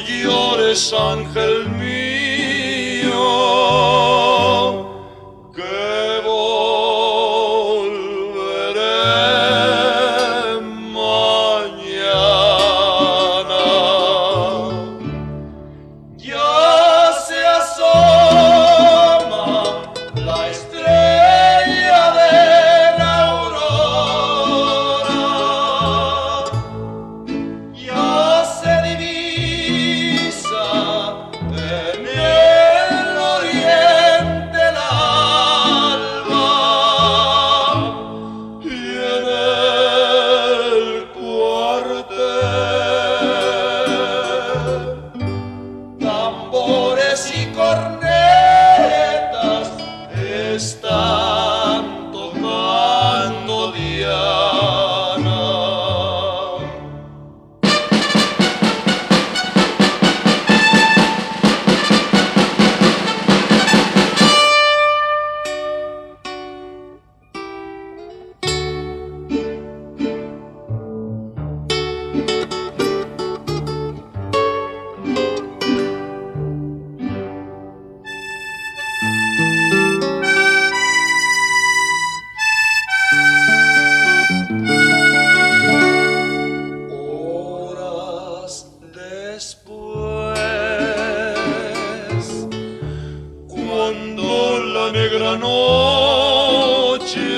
llores, ángel mío, que volveré mañana. Ya se asoma la estrella de la aurora, ya se divisa en el oriente el alba, y en el cuartel tambores y cornetas están tocando diana. Después, cuando la negra noche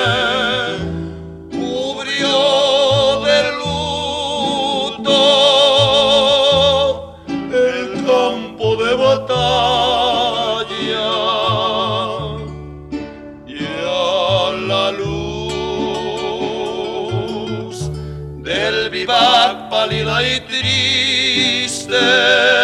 cubrió de luto el campo de batalla, y a la luz del vivac pálida y triste